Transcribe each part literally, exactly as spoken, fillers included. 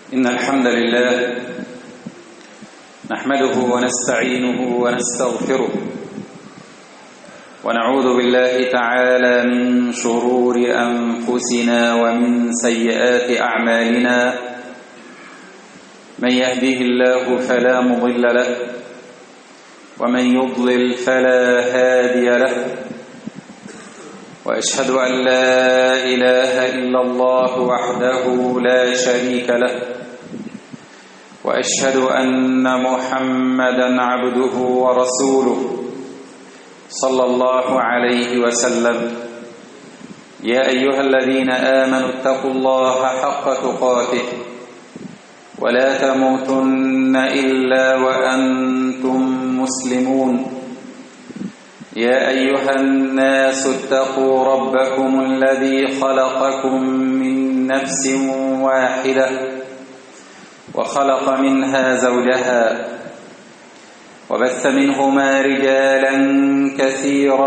إن الحمد لله نحمده ونستعينه ونستغفره ونعوذ بالله تعالى من شرور أنفسنا ومن سيئات أعمالنا. من يهده الله فلا مضل له ومن يضلل فلا هادي له، وأشهد أن لا إله إلا الله وحده لا شريك له، وأشهد أن محمدًا عبده ورسوله صلى الله عليه وسلم. يا أيها الذين آمنوا اتقوا الله حق تقاته ولا تموتن إلا وأنتم مسلمون. يا أيها الناس اتقوا ربكم الذي خلقكم من نفس واحدة وخلق منها زوجها وبث منهما رجالا كثيرا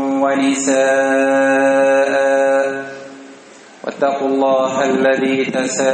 ونساء، واتقوا الله الذي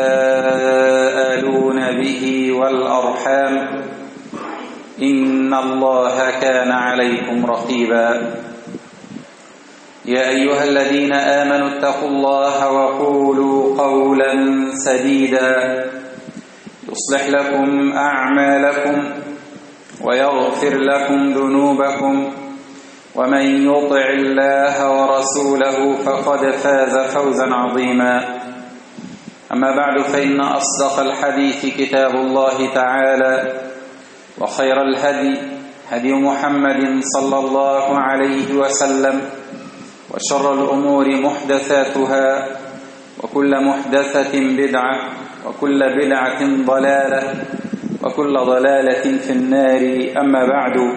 تساءلون به والأرحام إن الله كان عليكم رقيبا. يا أيها الذين آمنوا اتقوا الله وقولوا قولا سديدا يصلح لكم أعمالكم ويغفر لكم ذنوبكم، ومن يطع الله ورسوله فقد فاز فوزا عظيما. أما بعد، فإن أصدق الحديث كتاب الله تعالى، وخير الهدي هدي محمد صلى الله عليه وسلم، وشر الأمور محدثاتها، وكل محدثة بدعة، وكل بدعة ضلالة، وكل ضلالة في النار. أما بعد،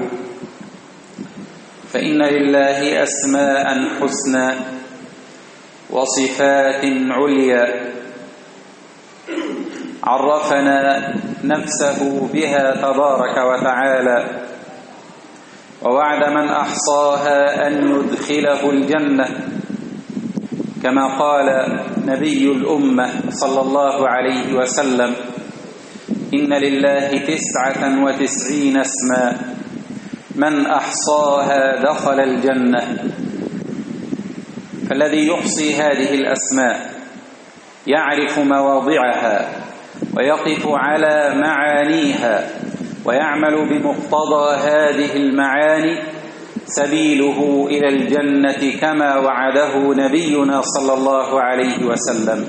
فإن لله أسماء حسنى وصفات عليا عرفنا نفسه بها تبارك وتعالى، ووعد من أحصاها أن يدخله الجنة، كما قال نبي الأمة صلى الله عليه وسلم: إن لله تسعة وتسعين اسما من أحصاها دخل الجنة. فالذي يحصي هذه الأسماء يعرف مواضعها ويقف على معانيها ويعمل بمقتضى هذه المعاني سبيله إلى الجنة، كما وعده نبينا صلى الله عليه وسلم.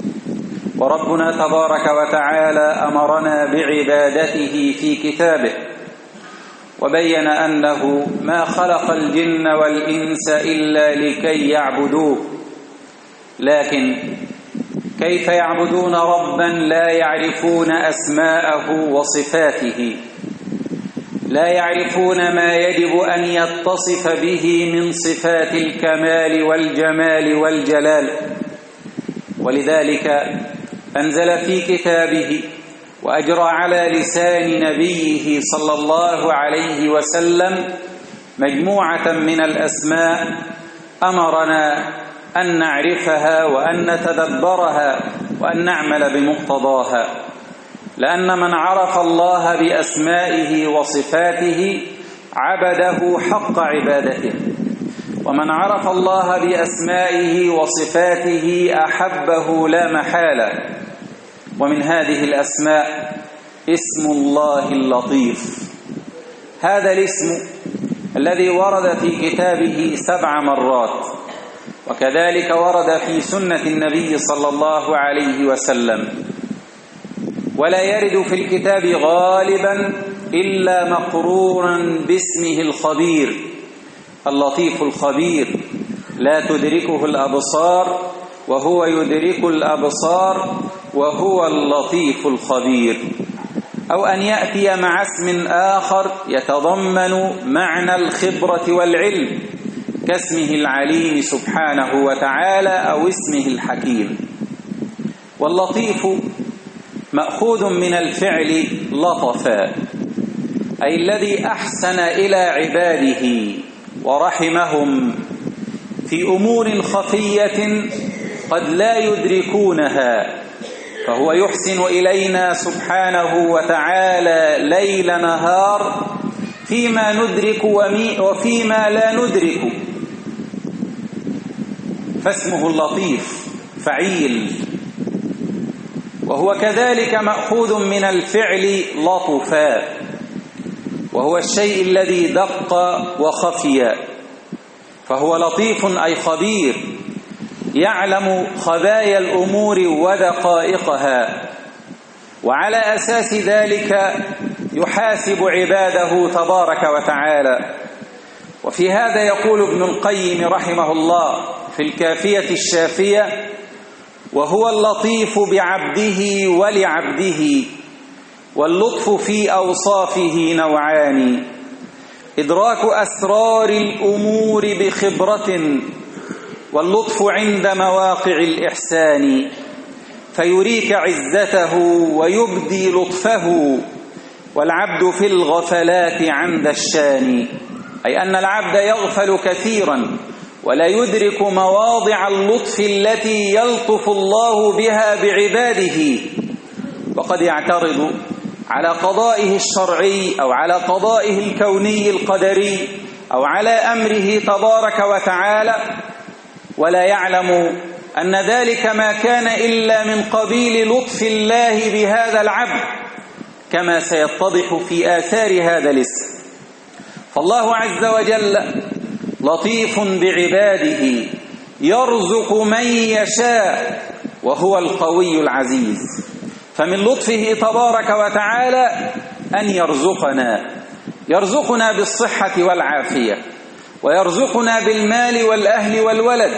وربنا تبارك وتعالى أمرنا بعبادته في كتابه، وبين أنه ما خلق الجن والإنس إلا لكي يعبدوه. لكن كيف يعبدون ربا لا يعرفون أسماءه وصفاته، لا يعرفون ما يجب أن يتصف به من صفات الكمال والجمال والجلال؟ ولذلك أنزل في كتابه وأجرى على لسان نبيه صلى الله عليه وسلم مجموعة من الأسماء أمرنا أن نعرفها وأن نتدبرها وأن نعمل بمقتضاها، لأن من عرف الله بأسمائه وصفاته عبده حق عبادته، ومن عرف الله بأسمائه وصفاته أحبه لا محالة. ومن هذه الأسماء اسم الله اللطيف. هذا الاسم الذي ورد في كتابه سبع مرات، وكذلك ورد في سنة النبي صلى الله عليه وسلم، ولا يرد في الكتاب غالبا إلا مقرونا باسمه الخبير. اللطيف الخبير لا تدركه الأبصار وهو يدرك الأبصار وهو اللطيف الخبير. أو أن يأتي مع اسم آخر يتضمن معنى الخبرة والعلم، كاسمه العليم سبحانه وتعالى أو اسمه الحكيم. واللطيف مأخوذ من الفعل لطفا، أي الذي أحسن إلى عباده ورحمهم في أمور خفية قد لا يدركونها، فهو يحسن إلينا سبحانه وتعالى ليل نهار فيما ندرك وفيما لا ندرك، فاسمه اللطيف فعيل، وهو كذلك مأخوذ من الفعل لطفا، وهو الشيء الذي دق وخفي، فهو لطيف أي خبير، يعلم خبايا الأمور ودقائقها، وعلى أساس ذلك يحاسب عباده تبارك وتعالى. وفي هذا يقول ابن القيم رحمه الله في الكافية الشافية: وهو اللطيف بعبده ولعبده، واللطف في أوصافه نوعان: إدراك أسرار الأمور بخبرة، واللطف عند مواقع الإحسان، فيريك عزته ويبدي لطفه، والعبد في الغفلات عند الشان، أي أن العبد يغفل كثيرا ولا يدرك مواضع اللطف التي يلطف الله بها بعباده، وقد يعترض على قضائه الشرعي أو على قضائه الكوني القدري أو على أمره تبارك وتعالى، ولا يعلم أن ذلك ما كان إلا من قبيل لطف الله بهذا العبد، كما سيتضح في آثار هذا الاسم. فالله عز وجل لطيف بعباده، يرزق من يشاء، وهو القوي العزيز. فمن لطفه تبارك وتعالى أن يرزقنا يرزقنا بالصحة والعافية، ويرزقنا بالمال والأهل والولد،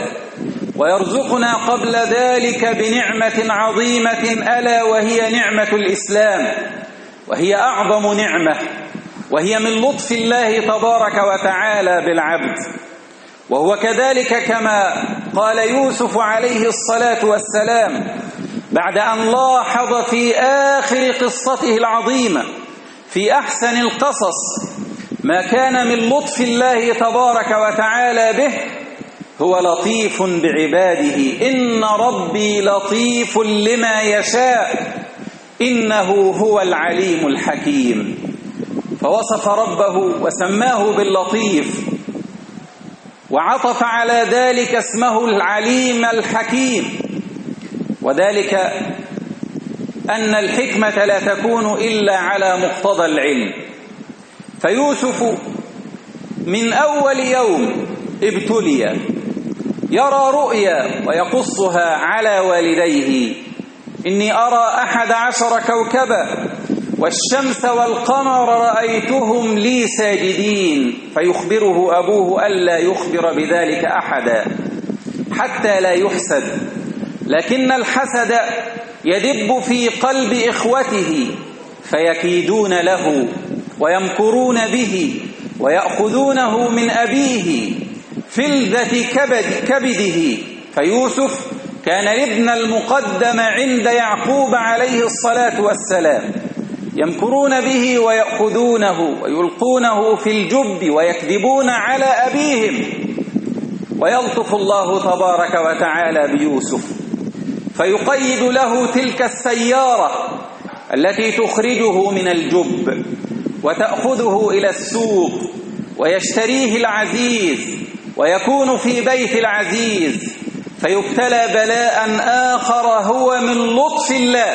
ويرزقنا قبل ذلك بنعمة عظيمة ألا وهي نعمة الإسلام، وهي أعظم نعمة، وهي من لطف الله تبارك وتعالى بالعبد. وهو كذلك كما قال يوسف عليه الصلاة والسلام بعد أن لاحظ في آخر قصته العظيمة في أحسن القصص ما كان من لطف الله تبارك وتعالى به: هو لطيف بعباده، إن ربي لطيف لما يشاء إنه هو العليم الحكيم. فوصف ربه وسماه باللطيف، وعطف على ذلك اسمه العليم الحكيم، وذلك أن الحكمة لا تكون إلا على مقتضى العلم. فيوسف من أول يوم ابتلي يرى رؤيا ويقصها على والديه: إني أرى أحد عشر كوكبا والشمس والقمر رأيتهم لي ساجدين، فيخبره أبوه ألا يخبر بذلك أحدا حتى لا يحسد، لكن الحسد يدب في قلب إخوته فيكيدون له ويمكرون به ويأخذونه من أبيه فلذة كبد كبده. فيوسف كان الابن المقدم عند يعقوب عليه الصلاة والسلام، يمكرون به ويأخذونه ويلقونه في الجب ويكذبون على أبيهم، ويلطف الله تبارك وتعالى بيوسف فيقيد له تلك السيارة التي تخرجه من الجب وتأخذه إلى السوق ويشتريه العزيز ويكون في بيت العزيز، فيبتلى بلاء آخر هو من لطف الله،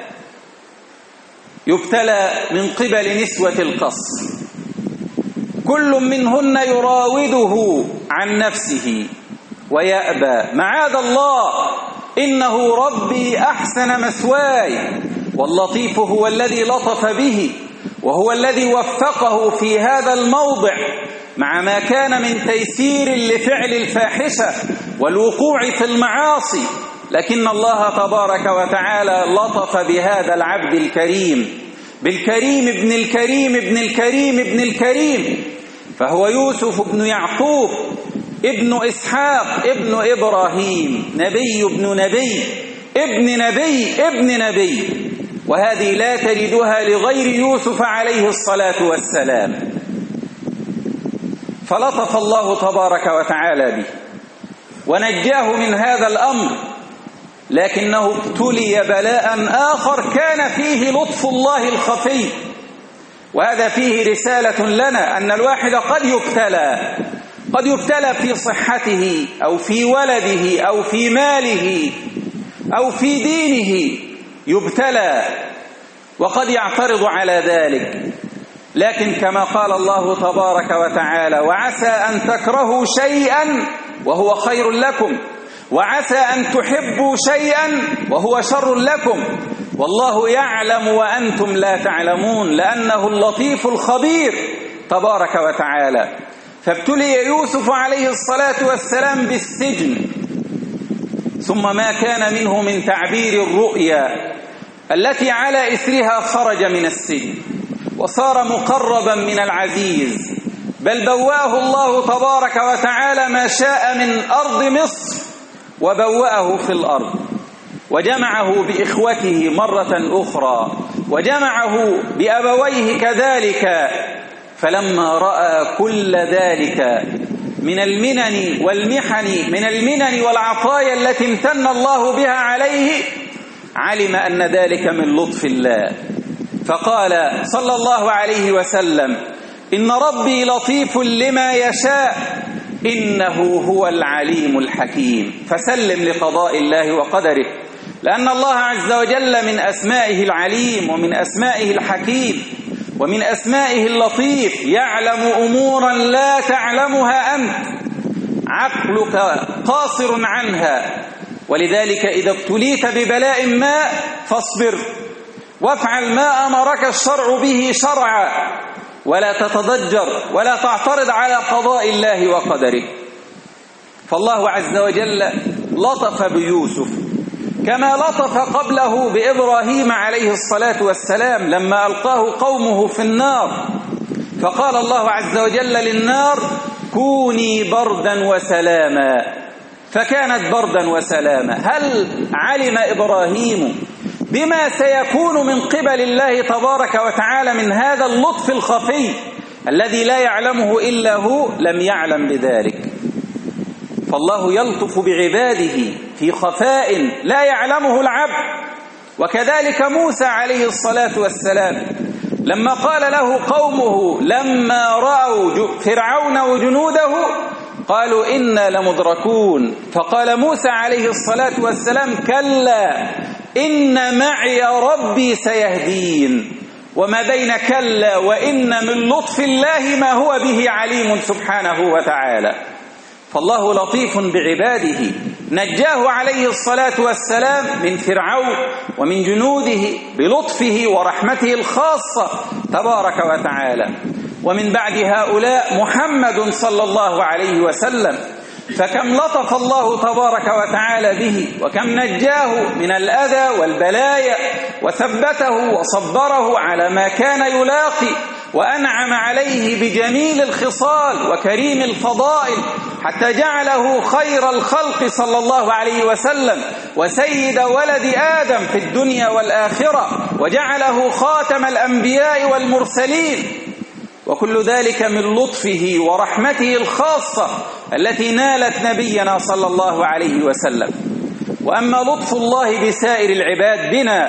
يبتلى من قبل نسوة القصر، كل منهن يراوده عن نفسه ويأبى: معاذ الله، إنه ربي أحسن مثواي. واللطيف هو الذي لطف به، وهو الذي وفقه في هذا الموضع مع ما كان من تيسير لفعل الفاحشة والوقوع في المعاصي، لكن الله تبارك وتعالى لطف بهذا العبد الكريم، بالكريم ابن الكريم ابن الكريم ابن الكريم، فهو يوسف ابن يعقوب ابن إسحاق ابن إبراهيم، نبي ابن نبي ابن نبي ابن نبي، وهذه لا تجدها لغير يوسف عليه الصلاة والسلام. فلطف الله تبارك وتعالى به ونجاه من هذا الأمر، لكنه ابتلي بلاء آخر كان فيه لطف الله الخفي. وهذا فيه رسالة لنا أن الواحد قد يبتلى، قد يبتلى في صحته أو في ولده أو في ماله أو في دينه، يبتلى وقد يعترض على ذلك. لكن كما قال الله تبارك وتعالى: وعسى أن تكرهوا شيئا وهو خير لكم، وعسى أن تحبوا شيئا وهو شر لكم، والله يعلم وأنتم لا تعلمون، لأنه اللطيف الخبير تبارك وتعالى. فابتلي يوسف عليه الصلاة والسلام بالسجن، ثم ما كان منه من تعبير الرؤيا التي على إثرها خرج من السجن وصار مقربا من العزيز، بل بوأه الله تبارك وتعالى ما شاء من أرض مصر وبوأه في الأرض، وجمعه بإخوته مرة أخرى، وجمعه بأبويه كذلك. فلما رأى كل ذلك من المنن والمحن، من المنن والعطايا التي امتن الله بها عليه، علم أن ذلك من لطف الله، فقال صلى الله عليه وسلم: إن ربي لطيف لما يشاء إنه هو العليم الحكيم. فسلم لقضاء الله وقدره، لأن الله عز وجل من أسمائه العليم، ومن أسمائه الحكيم، ومن أسمائه اللطيف، يعلم أمورا لا تعلمها أنت، عقلك قاصر عنها. ولذلك إذا ابتليت ببلاء ما فاصبر وافعل ما أمرك الشرع به شرعا، ولا تتضجر ولا تعترض على قضاء الله وقدره. فالله عز وجل لطف بيوسف كما لطف قبله بإبراهيم عليه الصلاة والسلام لما ألقاه قومه في النار، فقال الله عز وجل للنار: كوني بردا وسلاما، فكانت بردا وسلاما. هل علم إبراهيم بما سيكون من قبل الله تبارك وتعالى من هذا اللطف الخفي الذي لا يعلمه إلا هو؟ لم يعلم بذلك. فالله يلطف بعباده في خفاء لا يعلمه العبد. وكذلك موسى عليه الصلاة والسلام لما قال له قومه لما رأوا فرعون وجنوده قالوا إنا لمدركون، فقال موسى عليه الصلاة والسلام: كلا إن معي ربي سيهدين. وما بين كلا وإن من لطف الله ما هو به عليم سبحانه وتعالى. فالله لطيف بعباده، نجاه عليه الصلاة والسلام من فرعون ومن جنوده بلطفه ورحمته الخاصة تبارك وتعالى. ومن بعد هؤلاء محمد صلى الله عليه وسلم، فكم لطف الله تبارك وتعالى به، وكم نجاه من الأذى والبلايا وثبته وصبره على ما كان يلاقي، وأنعم عليه بجميل الخصال وكريم الفضائل، حتى جعله خير الخلق صلى الله عليه وسلم وسيد ولد آدم في الدنيا والآخرة، وجعله خاتم الأنبياء والمرسلين. وكل ذلك من لطفه ورحمته الخاصة التي نالت نبينا صلى الله عليه وسلم. وأما لطف الله بسائر العباد بنا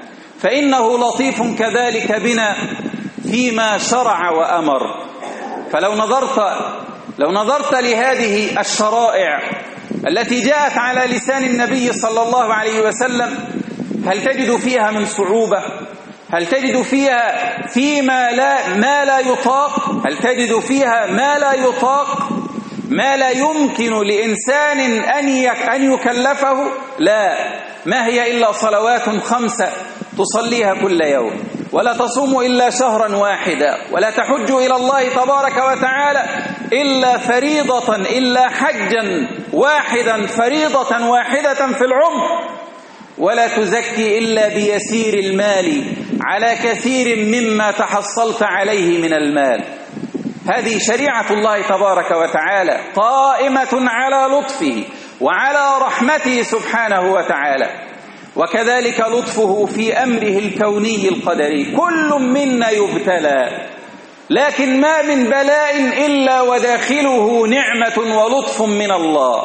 فإنه لطيف كذلك بنا فيما شرع وأمر. فلو نظرت لو نظرت لهذه الشرائع التي جاءت على لسان النبي صلى الله عليه وسلم، هل تجد فيها من صعوبة؟ هل تجد فيها فيما لا ما لا يطاق؟ هل تجد فيها ما لا يطاق، ما لا يمكن لإنسان أن أن يكلفه؟ لا، ما هي إلا صلوات خمسة تصليها كل يوم، ولا تصوم إلا شهرا واحدا، ولا تحج إلى الله تبارك وتعالى إلا فريضة، إلا حجا واحدا فريضة واحدة في العمر، ولا تزكي إلا بيسير المال على كثير مما تحصلت عليه من المال. هذه شريعة الله تبارك وتعالى قائمة على لطفه وعلى رحمته سبحانه وتعالى. وكذلك لطفه في أمره الكوني القدري. كل منا يبتلى، لكن ما من بلاء إلا وداخله نعمة ولطف من الله.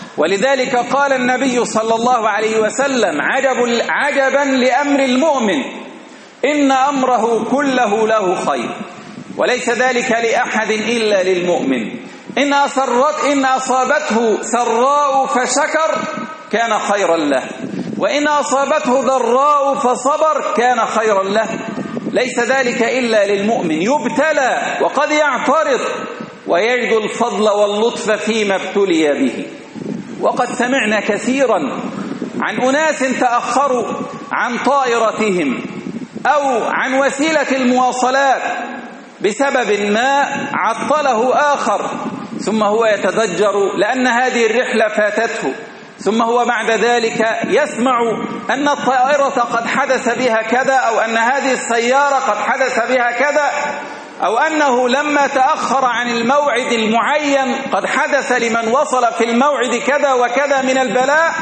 ولذلك قال النبي صلى الله عليه وسلم: عجب عجبا لأمر المؤمن إن أمره كله له خير، وليس ذلك لأحد إلا للمؤمن. إن أسرت إن أصابته سراء فشكر كان خيرا له، وإن أصابته ضراء فصبر كان خيرا له. ليس ذلك إلا للمؤمن، يبتلى وقد يعترض ويجد الفضل واللطف فيما ابتلي به. وقد سمعنا كثيرا عن أناس تأخروا عن طائرتهم أو عن وسيلة المواصلات بسبب ما عطله آخر، ثم هو يتضجر لأن هذه الرحلة فاتته، ثم هو بعد ذلك يسمع أن الطائرة قد حدث بها كذا، أو أن هذه السيارة قد حدث بها كذا، أو أنه لما تأخر عن الموعد المعين قد حدث لمن وصل في الموعد كذا وكذا من البلاء.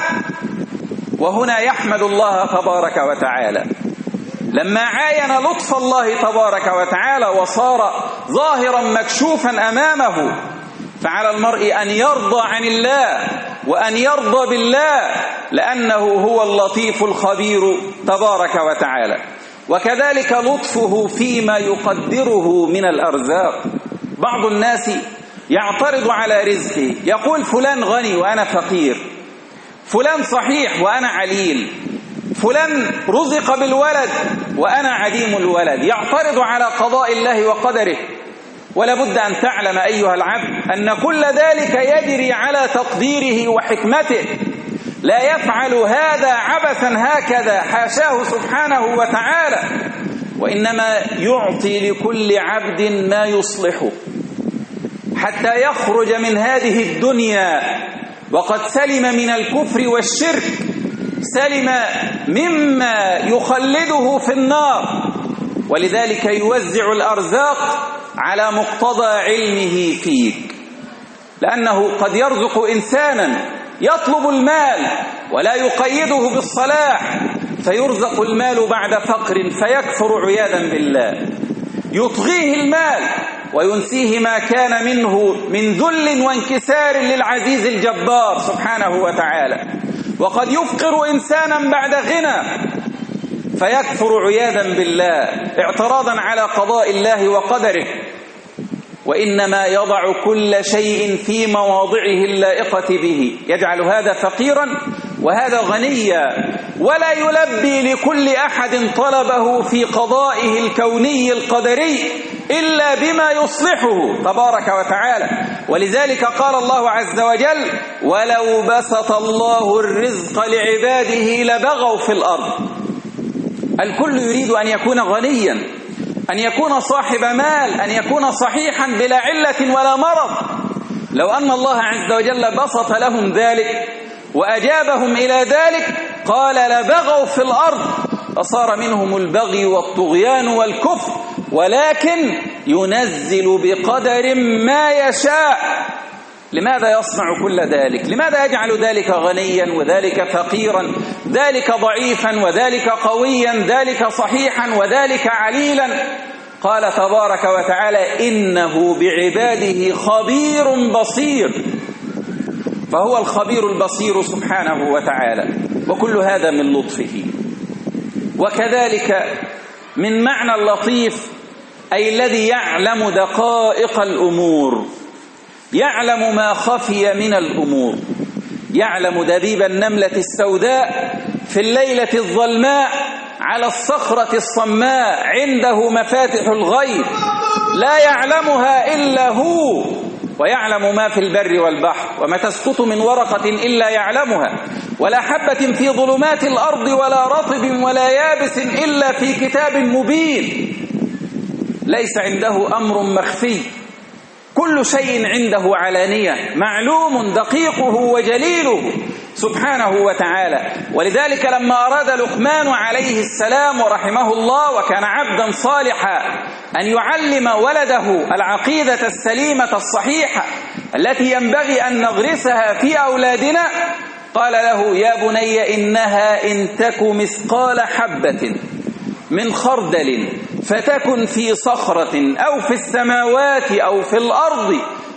وهنا يحمد الله تبارك وتعالى لما عاين لطف الله تبارك وتعالى وصار ظاهرا مكشوفا أمامه. فعلى المرء أن يرضى عن الله وأن يرضى بالله، لأنه هو اللطيف الخبير تبارك وتعالى. وكذلك لطفه فيما يقدره من الأرزاق. بعض الناس يعترض على رزقه، يقول: فلان غني وأنا فقير، فلان صحيح وأنا عليل، فلان رزق بالولد وأنا عديم الولد. يعترض على قضاء الله وقدره. ولا بد أن تعلم أيها العبد أن كل ذلك يجري على تقديره وحكمته، لا يفعل هذا عبثا هكذا، حاشاه سبحانه وتعالى، وإنما يعطي لكل عبد ما يصلحه حتى يخرج من هذه الدنيا وقد سلم من الكفر والشرك، سلم مما يخلده في النار. ولذلك يوزع الأرزاق على مقتضى علمه فيك، لأنه قد يرزق إنسانا يطلب المال ولا يقيده بالصلاح، فيرزق المال بعد فقر فيكفر عياذا بالله. يطغيه المال وينسيه ما كان منه من ذل وانكسار للعزيز الجبار سبحانه وتعالى. وقد يفقر إنسانا بعد غنى فيكفر عياذا بالله اعتراضا على قضاء الله وقدره. وإنما يضع كل شيء في مواضعه اللائقة به، يجعل هذا فقيرا وهذا غنيا، ولا يلبي لكل أحد طلبه في قضائه الكوني القدري إلا بما يصلحه تبارك وتعالى. ولذلك قال الله عز وجل: ولو بسط الله الرزق لعباده لبغوا في الأرض. الكل يريد أن يكون غنيا، أن يكون صاحب مال، أن يكون صحيحا بلا علة ولا مرض. لو أن الله عز وجل بسط لهم ذلك وأجابهم إلى ذلك قال لبغوا في الأرض، فصار منهم البغي والطغيان والكفر، ولكن ينزل بقدر ما يشاء. لماذا يصنع كل ذلك؟ لماذا يجعل ذلك غنيا وذلك فقيرا، ذلك ضعيفا وذلك قويا، ذلك صحيحا وذلك عليلا؟ قال تبارك وتعالى: إنه بعباده خبير بصير. فهو الخبير البصير سبحانه وتعالى، وكل هذا من لطفه. وكذلك من معنى اللطيف أي الذي يعلم دقائق الأمور، يعلم ما خفي من الأمور، يعلم دبيب النملة السوداء في الليلة الظلماء على الصخرة الصماء، عنده مفاتح الغيب لا يعلمها إلا هو، ويعلم ما في البر والبحر، وما تسقط من ورقة إلا يعلمها، ولا حبة في ظلمات الأرض ولا رطب ولا يابس إلا في كتاب مبين. ليس عنده أمر مخفي، كل شيء عنده علانية، معلوم دقيقه وجليله سبحانه وتعالى. ولذلك لما أراد لقمان عليه السلام ورحمه الله وكان عبدا صالحا أن يعلم ولده العقيدة السليمة الصحيحة التي ينبغي أن نغرسها في أولادنا، قال له: يا بني إنها إن تك مثقال حبة من خردل فتكن في صخرة أو في السماوات أو في الأرض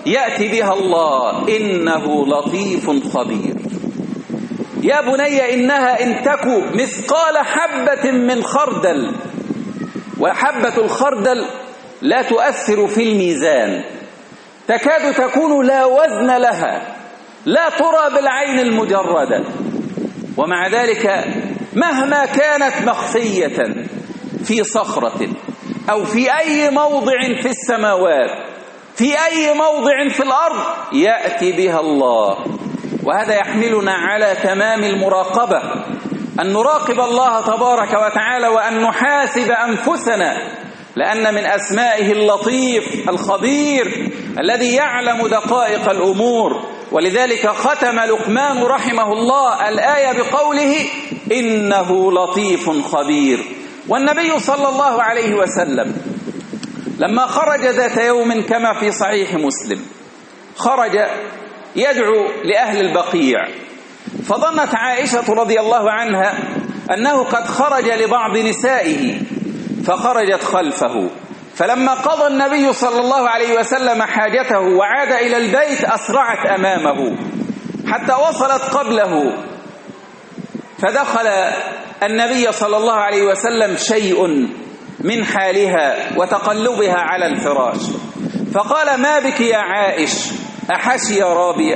يأتي بها الله إنه لطيف خبير. يا بني إنها إن تك مثقال حبة من خردل، وحبة الخردل لا تؤثر في الميزان، تكاد تكون لا وزن لها، لا ترى بالعين المجردة، ومع ذلك مهما كانت مخفية في صخرة أو في أي موضع في السماوات، في أي موضع في الأرض، يأتي بها الله. وهذا يحملنا على تمام المراقبة، أن نراقب الله تبارك وتعالى، وأن نحاسب أنفسنا، لأن من أسمائه اللطيف الخبير الذي يعلم دقائق الأمور. ولذلك ختم لقمان رحمه الله الآية بقوله إنه لطيف خبير. والنبي صلى الله عليه وسلم لما خرج ذات يوم كما في صحيح مسلم، خرج يدعو لأهل البقيع، فظنت عائشة رضي الله عنها أنه قد خرج لبعض نسائه، فخرجت خلفه، فلما قضى النبي صلى الله عليه وسلم حاجته وعاد إلى البيت أسرعت أمامه حتى وصلت قبله، فدخل النبي صلى الله عليه وسلم شيء من حالها وتقلبها على الفراش، فقال ما بك يا عائش، أحشي رابية؟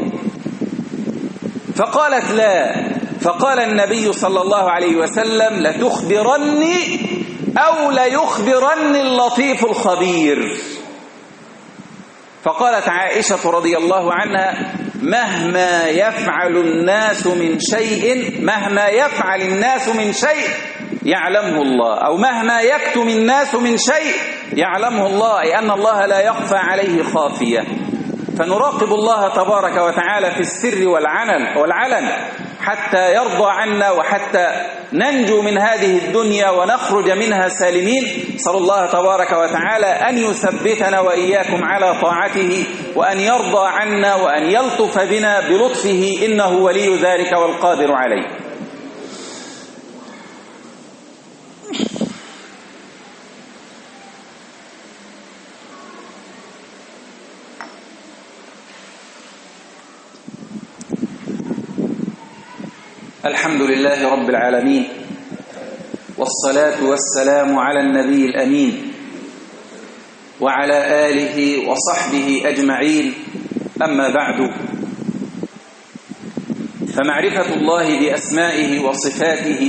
فقالت لا، فقال النبي صلى الله عليه وسلم لتخبرني أو ليخبرني اللطيف الخبير. فقالت عائشة رضي الله عنها مهما يفعل الناس من شيء مهما يفعل الناس من شيء يعلمه الله، أو مهما يكتم الناس من شيء يعلمه الله، أي أن الله لا يخفى عليه خافية. فنراقب الله تبارك وتعالى في السر والعلن والعلن حتى يرضى عنا، وحتى ننجو من هذه الدنيا ونخرج منها سالمين. صلى الله تبارك وتعالى أن يثبتنا وإياكم على طاعته، وأن يرضى عنا، وأن يلطف بنا بلطفه، إنه ولي ذلك والقادر عليه. الحمد لله رب العالمين، والصلاة والسلام على النبي الأمين وعلى آله وصحبه أجمعين. أما بعد، فمعرفة الله بأسمائه وصفاته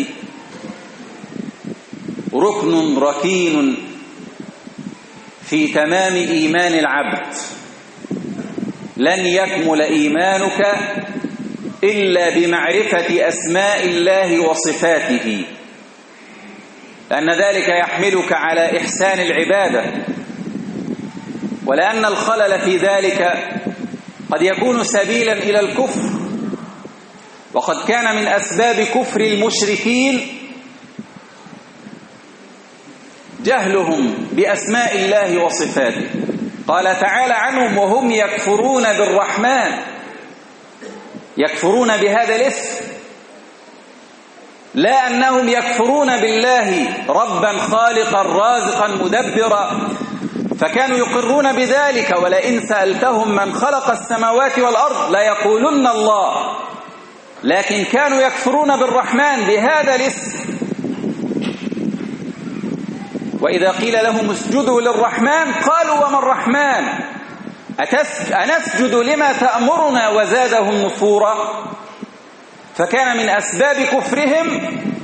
ركن ركين في تمام إيمان العبد. لن يكمل إيمانك إلا بمعرفة أسماء الله وصفاته، لأن ذلك يحملك على إحسان العبادة، ولأن الخلل في ذلك قد يكون سبيلا إلى الكفر. وقد كان من أسباب كفر المشركين جهلهم بأسماء الله وصفاته. قال تعالى عنهم وهم يكفرون بالرحمن، يكفرون بهذا الاسم، لا أنهم يكفرون بالله ربا خالقا رازقا مدبرا، فكانوا يقرون بذلك. ولئن سألتهم من خلق السماوات والأرض ليقولن الله، لكن كانوا يكفرون بالرحمن بهذا الاسم. وإذا قيل لهم اسجدوا للرحمن قالوا وما الرحمن أنسجد لما تأمرنا وزادهم نفورا. فكان من أسباب كفرهم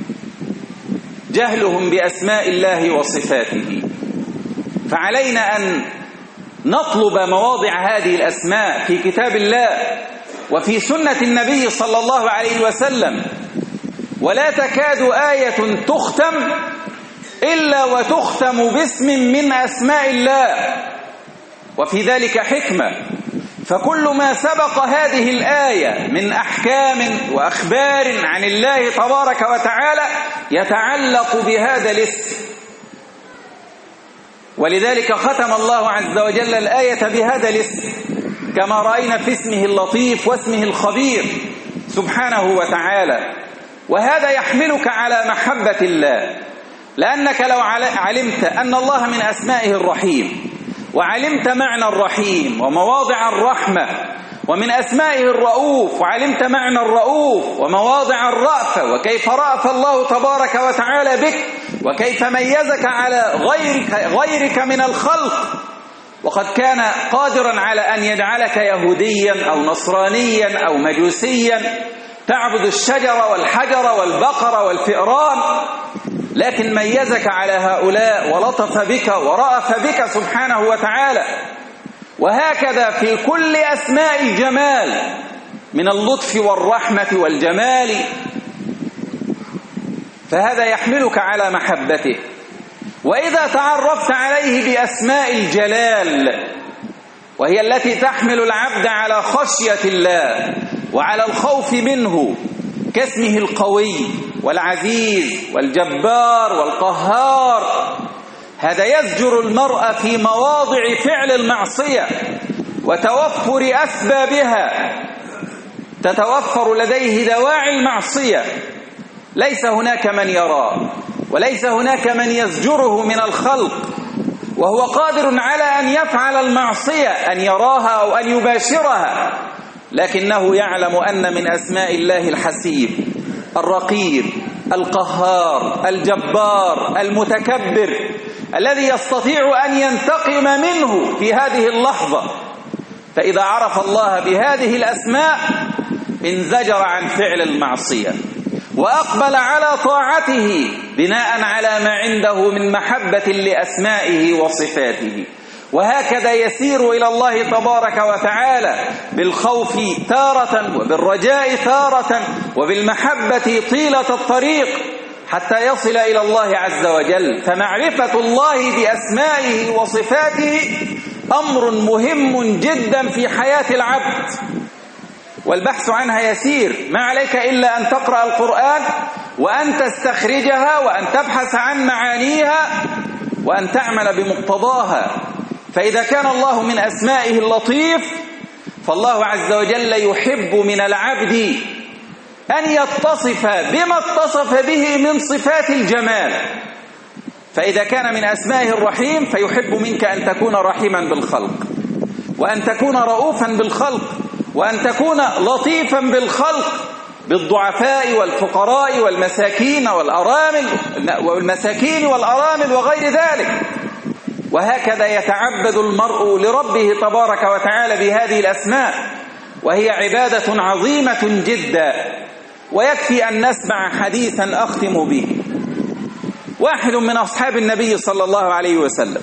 جهلهم بأسماء الله وصفاته. فعلينا أن نطلب مواضع هذه الأسماء في كتاب الله وفي سنة النبي صلى الله عليه وسلم، ولا تكاد آية تختم إلا وتختم باسم من أسماء الله، وفي ذلك حكمة. فكل ما سبق هذه الآية من أحكام وأخبار عن الله تبارك وتعالى يتعلق بهذا الاسم، ولذلك ختم الله عز وجل الآية بهذا الاسم، كما رأينا في اسمه اللطيف واسمه الخبير سبحانه وتعالى. وهذا يحملك على محبة الله، لأنك لو علمت أن الله من أسمائه الرحيم، وعلمت معنى الرحيم ومواضع الرحمة، ومن أسمائه الرؤوف وعلمت معنى الرؤوف ومواضع الرأفة، وكيف رأف الله تبارك وتعالى بك، وكيف ميزك على غيرك, غيرك من الخلق، وقد كان قادرا على أن يجعلك يهوديا أو نصرانيا أو مجوسيا تعبد الشجر والحجر والبقر والفئران، لكن ميزك على هؤلاء ولطف بك ورأف بك سبحانه وتعالى. وهكذا في كل أسماء الجمال من اللطف والرحمة والجمال، فهذا يحملك على محبته. وإذا تعرفت عليه بأسماء الجلال، وهي التي تحمل العبد على خشية الله وعلى الخوف منه، كاسمه القوي والعزيز والجبار والقهار، هذا يزجر المرء في مواضع فعل المعصية وتوفر أسبابها، تتوفر لديه دواعي المعصية، ليس هناك من يراه وليس هناك من يزجره من الخلق، وهو قادر على أن يفعل المعصية، أن يراها أو أن يباشرها، لكنه يعلم أن من أسماء الله الحسيب الرقيب القهار الجبار المتكبر، الذي يستطيع أن ينتقم منه في هذه اللحظة. فإذا عرف الله بهذه الأسماء انزجر عن فعل المعصية وأقبل على طاعته بناء على ما عنده من محبة لأسمائه وصفاته. وهكذا يسير إلى الله تبارك وتعالى بالخوف تارة وبالرجاء تارة وبالمحبة طيلة الطريق حتى يصل إلى الله عز وجل. فمعرفة الله بأسمائه وصفاته أمر مهم جدا في حياة العبد، والبحث عنها يسير، ما عليك إلا أن تقرأ القرآن وأن تستخرجها وأن تبحث عن معانيها وأن تعمل بمقتضاها. فإذا كان الله من أسمائه اللطيف، فالله عز وجل يحب من العبد أن يتصف بما اتصف به من صفات الجمال. فإذا كان من أسمائه الرحيم فيحب منك أن تكون رحيما بالخلق، وأن تكون رؤوفا بالخلق، وأن تكون لطيفا بالخلق، بالضعفاء والفقراء والمساكين والأرامل والمساكين والأرامل وغير ذلك. وهكذا يتعبد المرء لربه تبارك وتعالى بهذه الأسماء، وهي عبادة عظيمة جدا. ويكفي أن نسمع حديثا أختم به. واحد من أصحاب النبي صلى الله عليه وسلم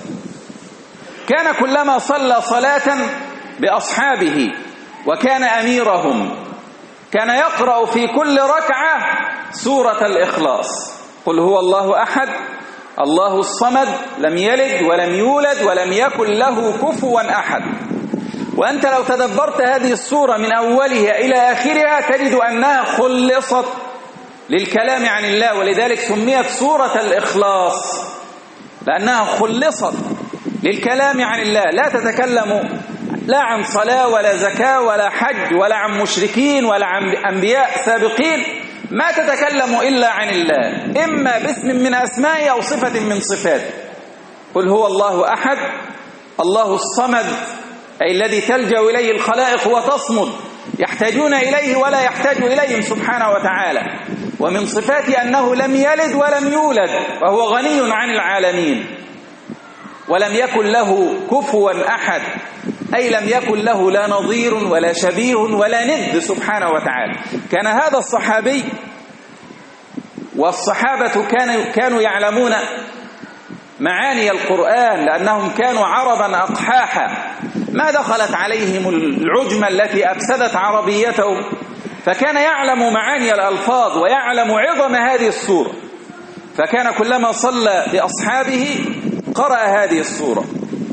كان كلما صلى صلاة بأصحابه وكان أميرهم كان يقرأ في كل ركعة سورة الإخلاص: قل هو الله أحد الله الصمد لم يلد ولم يولد ولم يكن له كفوا أحد. وأنت لو تدبرت هذه السورة من أولها إلى آخرها تجد أنها خلصت للكلام عن الله، ولذلك سميت سورة الإخلاص، لأنها خلصت للكلام عن الله. لا تتكلم لا عن صلاة ولا زكاة ولا حج ولا عن مشركين ولا عن أنبياء سابقين، ما تتكلم إلا عن الله، إما باسم من أسمائه أو صفة من صفاته. قل هو الله أحد الله الصمد، أي الذي تلجأ إليه الخلائق وتصمد، يحتاجون إليه ولا يحتاج إليهم سبحانه وتعالى. ومن صفاته أنه لم يلد ولم يولد وهو غني عن العالمين، ولم يكن له كفوا أحد، أي لم يكن له لا نظير ولا شبيه ولا ند سبحانه وتعالى. كان هذا الصحابي، والصحابة كانوا كانوا يعلمون معاني القرآن لأنهم كانوا عربا أقحاحا، ما دخلت عليهم العجمة التي أفسدت عربيتهم، فكان يعلم معاني الألفاظ ويعلم عظم هذه السورة. فكان كلما صلى بأصحابه قرأ هذه السورة،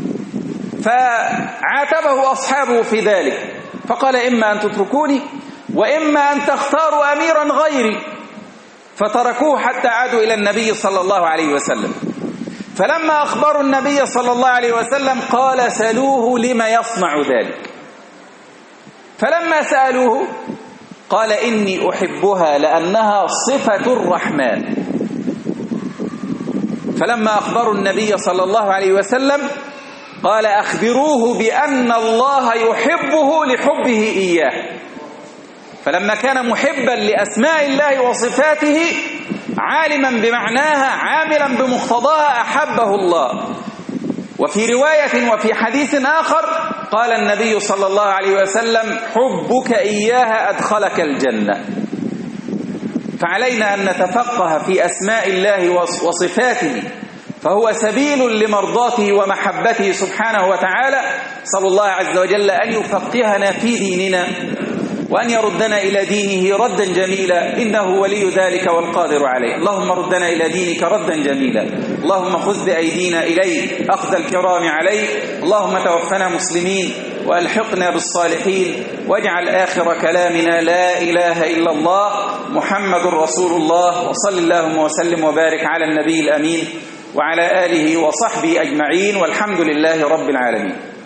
فعاتبه أصحابه في ذلك، فقال: إما أن تتركوني وإما أن تختاروا أميرا غيري. فتركوه حتى عادوا إلى النبي صلى الله عليه وسلم. فلما أخبروا النبي صلى الله عليه وسلم قال: سألوه لما يصنع ذلك. فلما سألوه قال: إني أحبها لأنها صفة الرحمن. فلما أخبروا النبي صلى الله عليه وسلم قال أخبروه بأن الله يحبه لحبه إياه. فلما كان محبا لأسماء الله وصفاته عالما بمعناها عاملا بمقتضاها أحبه الله. وفي رواية وفي حديث آخر قال النبي صلى الله عليه وسلم حبك إياها أدخلك الجنة. فعلينا أن نتفقه في أسماء الله وصفاته، فهو سبيل لمرضاته ومحبته سبحانه وتعالى. صلى الله عز وجل أن يفقهنا في ديننا وأن يردنا إلى دينه ردا جميلا، إنه ولي ذلك والقادر عليه. اللهم ردنا إلى دينك ردا جميلا، اللهم خذ بأيدينا إليك أخذ الكرام عليك. اللهم توفنا مسلمين وألحقنا بالصالحين، واجعل آخر كلامنا لا إله إلا الله محمد رسول الله. وصل اللهم وسلم وبارك على النبي الأمين وعلى آله وصحبه أجمعين، والحمد لله رب العالمين.